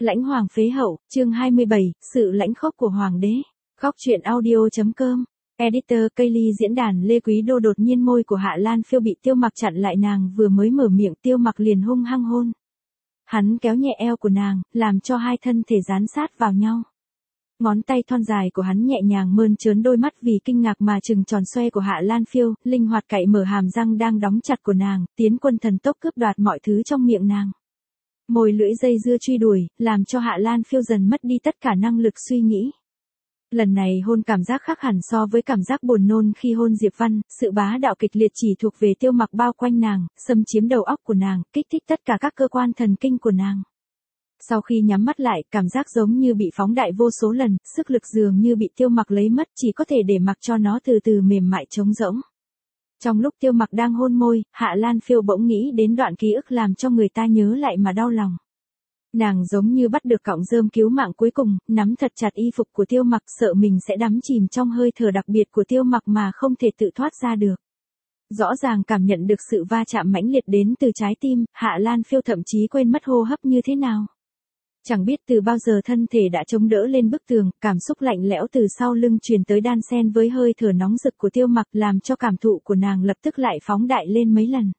Lãnh hoàng phế hậu, chương 27, sự lãnh khốc của hoàng đế. Góc truyện audio.com. Editor Kaylee diễn đàn Lê Quý Đô đột nhiên môi của Hạ Lan Phiêu bị Tiêu Mặc chặn lại, nàng vừa mới mở miệng Tiêu Mặc liền hung hăng hôn. Hắn kéo nhẹ eo của nàng, làm cho hai thân thể dán sát vào nhau. Ngón tay thon dài của hắn nhẹ nhàng mơn trớn đôi mắt vì kinh ngạc mà trừng tròn xoe của Hạ Lan Phiêu, linh hoạt cạy mở hàm răng đang đóng chặt của nàng, tiến quân thần tốc cướp đoạt mọi thứ trong miệng nàng. Môi lưỡi dây dưa truy đuổi, làm cho Hạ Lan Phiêu dần mất đi tất cả năng lực suy nghĩ. Lần này hôn cảm giác khác hẳn so với cảm giác buồn nôn khi hôn Diệp Văn, sự bá đạo kịch liệt chỉ thuộc về Tiêu Mặc bao quanh nàng, xâm chiếm đầu óc của nàng, kích thích tất cả các cơ quan thần kinh của nàng. Sau khi nhắm mắt lại, cảm giác giống như bị phóng đại vô số lần, sức lực dường như bị Tiêu Mặc lấy mất, chỉ có thể để mặc cho nó từ từ mềm mại trống rỗng. Trong lúc Tiêu Mặc đang hôn môi, Hạ Lan Phiêu bỗng nghĩ đến đoạn ký ức làm cho người ta nhớ lại mà đau lòng. Nàng giống như bắt được cọng rơm cứu mạng cuối cùng, nắm thật chặt y phục của Tiêu Mặc, sợ mình sẽ đắm chìm trong hơi thở đặc biệt của Tiêu Mặc mà không thể tự thoát ra được. Rõ ràng cảm nhận được sự va chạm mãnh liệt đến từ trái tim, Hạ Lan Phiêu thậm chí quên mất hô hấp như thế nào. Chẳng biết từ bao giờ thân thể đã chống đỡ lên bức tường, cảm xúc lạnh lẽo từ sau lưng truyền tới đan xen với hơi thở nóng rực của Tiêu Mặc, làm cho cảm thụ của nàng lập tức lại phóng đại lên mấy lần.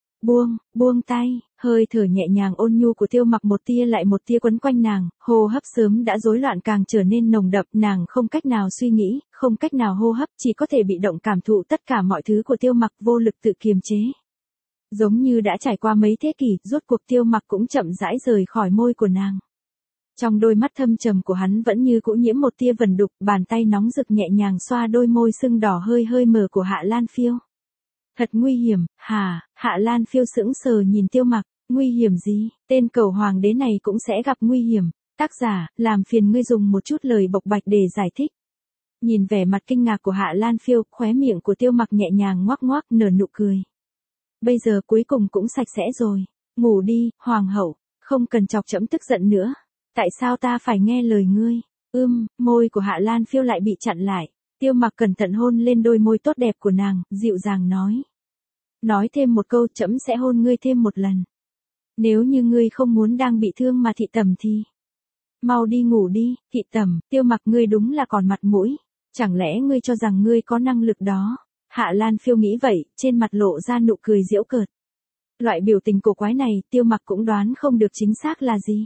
Buông tay, hơi thở nhẹ nhàng ôn nhu của Tiêu Mặc một tia lại một tia quấn quanh nàng, hô hấp sớm đã rối loạn càng trở nên nồng đậm, nàng không cách nào suy nghĩ, không cách nào hô hấp, chỉ có thể bị động cảm thụ tất cả mọi thứ của Tiêu Mặc, vô lực tự kiềm chế. Giống như đã trải qua mấy thế kỷ, rốt cuộc Tiêu Mặc cũng chậm rãi rời khỏi môi của nàng. Trong đôi mắt thâm trầm của hắn vẫn như cũ nhiễm một tia vẩn đục, bàn tay nóng rực nhẹ nhàng xoa đôi môi sưng đỏ hơi mờ của Hạ Lan Phiêu. Thật nguy hiểm, hả? Hạ Lan Phiêu sững sờ nhìn Tiêu Mặc, nguy hiểm gì? Tên cẩu hoàng đế này cũng sẽ gặp nguy hiểm. Tác giả, làm phiền ngươi dùng một chút lời bộc bạch để giải thích. Nhìn vẻ mặt kinh ngạc của Hạ Lan Phiêu, khóe miệng của Tiêu Mặc nhẹ nhàng ngoác nở nụ cười. Bây giờ cuối cùng cũng sạch sẽ rồi. Ngủ đi, hoàng hậu, không cần chọc trẫm tức giận nữa. Tại sao ta phải nghe lời ngươi? Môi của Hạ Lan Phiêu lại bị chặn lại. Tiêu Mặc cẩn thận hôn lên đôi môi tốt đẹp của nàng, dịu dàng nói. Nói thêm một câu, trẫm sẽ hôn ngươi thêm một lần. Nếu như ngươi không muốn đang bị thương mà thị tẩm thì. Mau đi ngủ đi, thị tẩm. Tiêu Mặc, ngươi đúng là còn mặt mũi. Chẳng lẽ ngươi cho rằng ngươi có năng lực đó? Hạ Lan Phiêu nghĩ vậy, trên mặt lộ ra nụ cười giễu cợt. Loại biểu tình cổ quái này, Tiêu Mặc cũng đoán không được chính xác là gì.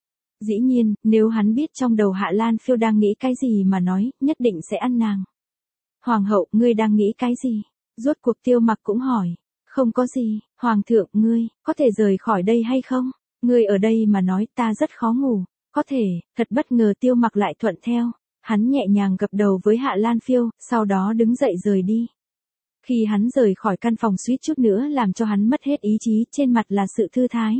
Dĩ nhiên, nếu hắn biết trong đầu Hạ Lan Phiêu đang nghĩ cái gì mà nói, nhất định sẽ ăn nàng. Hoàng hậu, ngươi đang nghĩ cái gì? Rốt cuộc Tiêu Mặc cũng hỏi. Không có gì, Hoàng thượng, ngươi, có thể rời khỏi đây hay không? Ngươi ở đây mà nói ta rất khó ngủ. Có thể, thật bất ngờ Tiêu Mặc lại thuận theo. Hắn nhẹ nhàng gập đầu với Hạ Lan Phiêu, sau đó đứng dậy rời đi. Khi hắn rời khỏi căn phòng suýt chút nữa làm cho hắn mất hết ý chí, trên mặt là sự thư thái.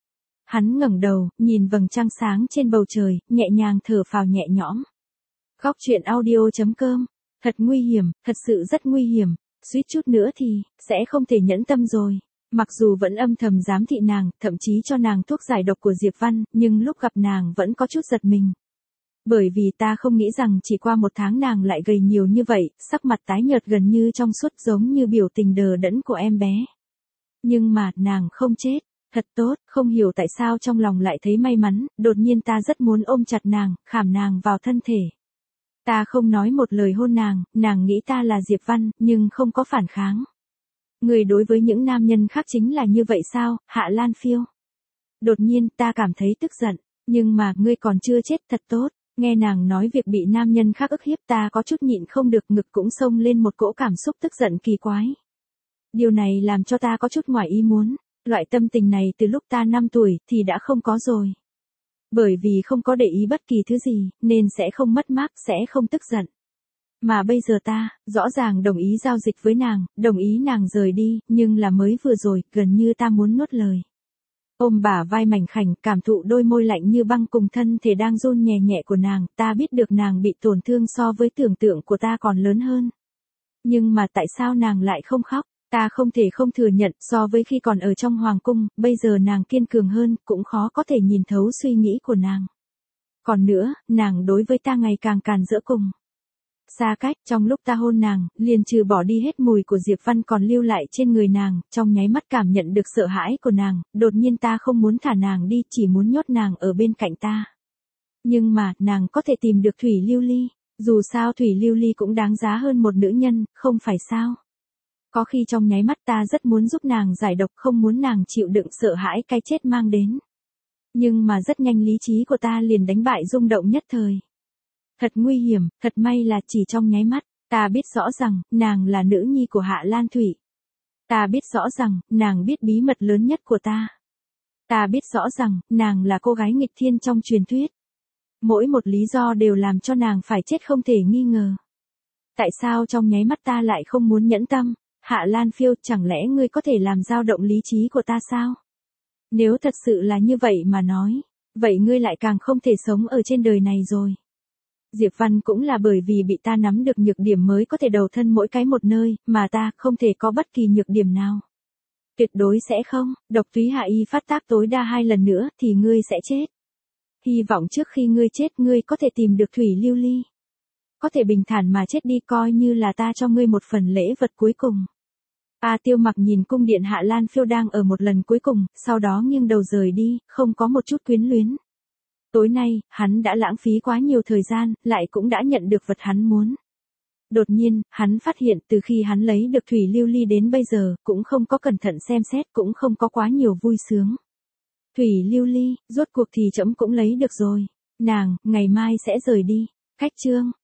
Hắn ngẩng đầu, nhìn vầng trăng sáng trên bầu trời, nhẹ nhàng thở phào nhẹ nhõm. Góc truyện audio.com. Thật nguy hiểm, thật sự rất nguy hiểm, suýt chút nữa thì, sẽ không thể nhẫn tâm rồi. Mặc dù vẫn âm thầm giám thị nàng, thậm chí cho nàng thuốc giải độc của Diệp Văn, nhưng lúc gặp nàng vẫn có chút giật mình. Bởi vì ta không nghĩ rằng chỉ qua một tháng nàng lại gầy nhiều như vậy, sắc mặt tái nhợt gần như trong suốt giống như biểu tình đờ đẫn của em bé. Nhưng mà, nàng không chết. Thật tốt, không hiểu tại sao trong lòng lại thấy may mắn, đột nhiên ta rất muốn ôm chặt nàng, khảm nàng vào thân thể. Ta không nói một lời hôn nàng nghĩ ta là Diệp Văn, nhưng không có phản kháng. Người đối với những nam nhân khác chính là như vậy sao, Hạ Lan Phiêu? Đột nhiên ta cảm thấy tức giận, nhưng mà ngươi còn chưa chết, thật tốt. Nghe nàng nói việc bị nam nhân khác ức hiếp, ta có chút nhịn không được, ngực cũng xông lên một cỗ cảm xúc tức giận kỳ quái. Điều này làm cho ta có chút ngoài ý muốn. Loại tâm tình này từ lúc ta 5 tuổi thì đã không có rồi. Bởi vì không có để ý bất kỳ thứ gì, nên sẽ không mất mát, sẽ không tức giận. Mà bây giờ ta, rõ ràng đồng ý giao dịch với nàng, đồng ý nàng rời đi, nhưng là mới vừa rồi, gần như ta muốn nuốt lời. Ôm bả vai mảnh khảnh, cảm thụ đôi môi lạnh như băng cùng thân thể đang run nhẹ nhẹ của nàng, ta biết được nàng bị tổn thương so với tưởng tượng của ta còn lớn hơn. Nhưng mà tại sao nàng lại không khóc? Ta không thể không thừa nhận, so với khi còn ở trong hoàng cung, bây giờ nàng kiên cường hơn, cũng khó có thể nhìn thấu suy nghĩ của nàng. Còn nữa, nàng đối với ta ngày càng càn rỡ cùng. xa cách, trong lúc ta hôn nàng, liền trừ bỏ đi hết mùi của Diệp Văn còn lưu lại trên người nàng, trong nháy mắt cảm nhận được sợ hãi của nàng, đột nhiên ta không muốn thả nàng đi, chỉ muốn nhốt nàng ở bên cạnh ta. Nhưng mà, nàng có thể tìm được Thủy Lưu Ly, dù sao Thủy Lưu Ly cũng đáng giá hơn một nữ nhân, không phải sao? Có khi trong nháy mắt ta rất muốn giúp nàng giải độc, không muốn nàng chịu đựng sợ hãi cái chết mang đến. Nhưng mà rất nhanh lý trí của ta liền đánh bại rung động nhất thời. Thật nguy hiểm, thật may là chỉ trong nháy mắt, ta biết rõ rằng, nàng là nữ nhi của Hạ Lan Thủy. Ta biết rõ rằng, nàng biết bí mật lớn nhất của ta. Ta biết rõ rằng, nàng là cô gái nghịch thiên trong truyền thuyết. Mỗi một lý do đều làm cho nàng phải chết không thể nghi ngờ. Tại sao trong nháy mắt ta lại không muốn nhẫn tâm? Hạ Lan Phiêu, chẳng lẽ ngươi có thể làm dao động lý trí của ta sao? Nếu thật sự là như vậy mà nói, vậy ngươi lại càng không thể sống ở trên đời này rồi. Diệp Văn cũng là bởi vì bị ta nắm được nhược điểm mới có thể đầu thân mỗi cái một nơi, mà ta không thể có bất kỳ nhược điểm nào. Tuyệt đối sẽ không, độc túy hạ y phát tác tối đa 2 lần nữa thì ngươi sẽ chết. Hy vọng trước khi ngươi chết ngươi có thể tìm được Thủy Lưu Ly. Có thể bình thản mà chết đi, coi như là ta cho ngươi một phần lễ vật cuối cùng. Tiêu Mặc nhìn cung điện Hạ Lan Phiêu đang ở một lần cuối cùng, sau đó nghiêng đầu rời đi, không có một chút quyến luyến. Tối nay, hắn đã lãng phí quá nhiều thời gian, lại cũng đã nhận được vật hắn muốn. Đột nhiên, hắn phát hiện từ khi hắn lấy được Thủy Lưu Ly đến bây giờ, cũng không có cẩn thận xem xét, cũng không có quá nhiều vui sướng. Thủy Lưu Ly, rốt cuộc thì trẫm cũng lấy được rồi. Nàng, ngày mai sẽ rời đi. Cách chương